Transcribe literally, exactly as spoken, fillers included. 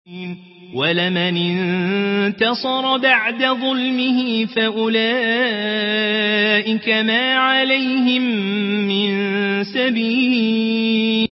ولمن انتصر بعد ظلمه فأولئك ما عليهم من سبيل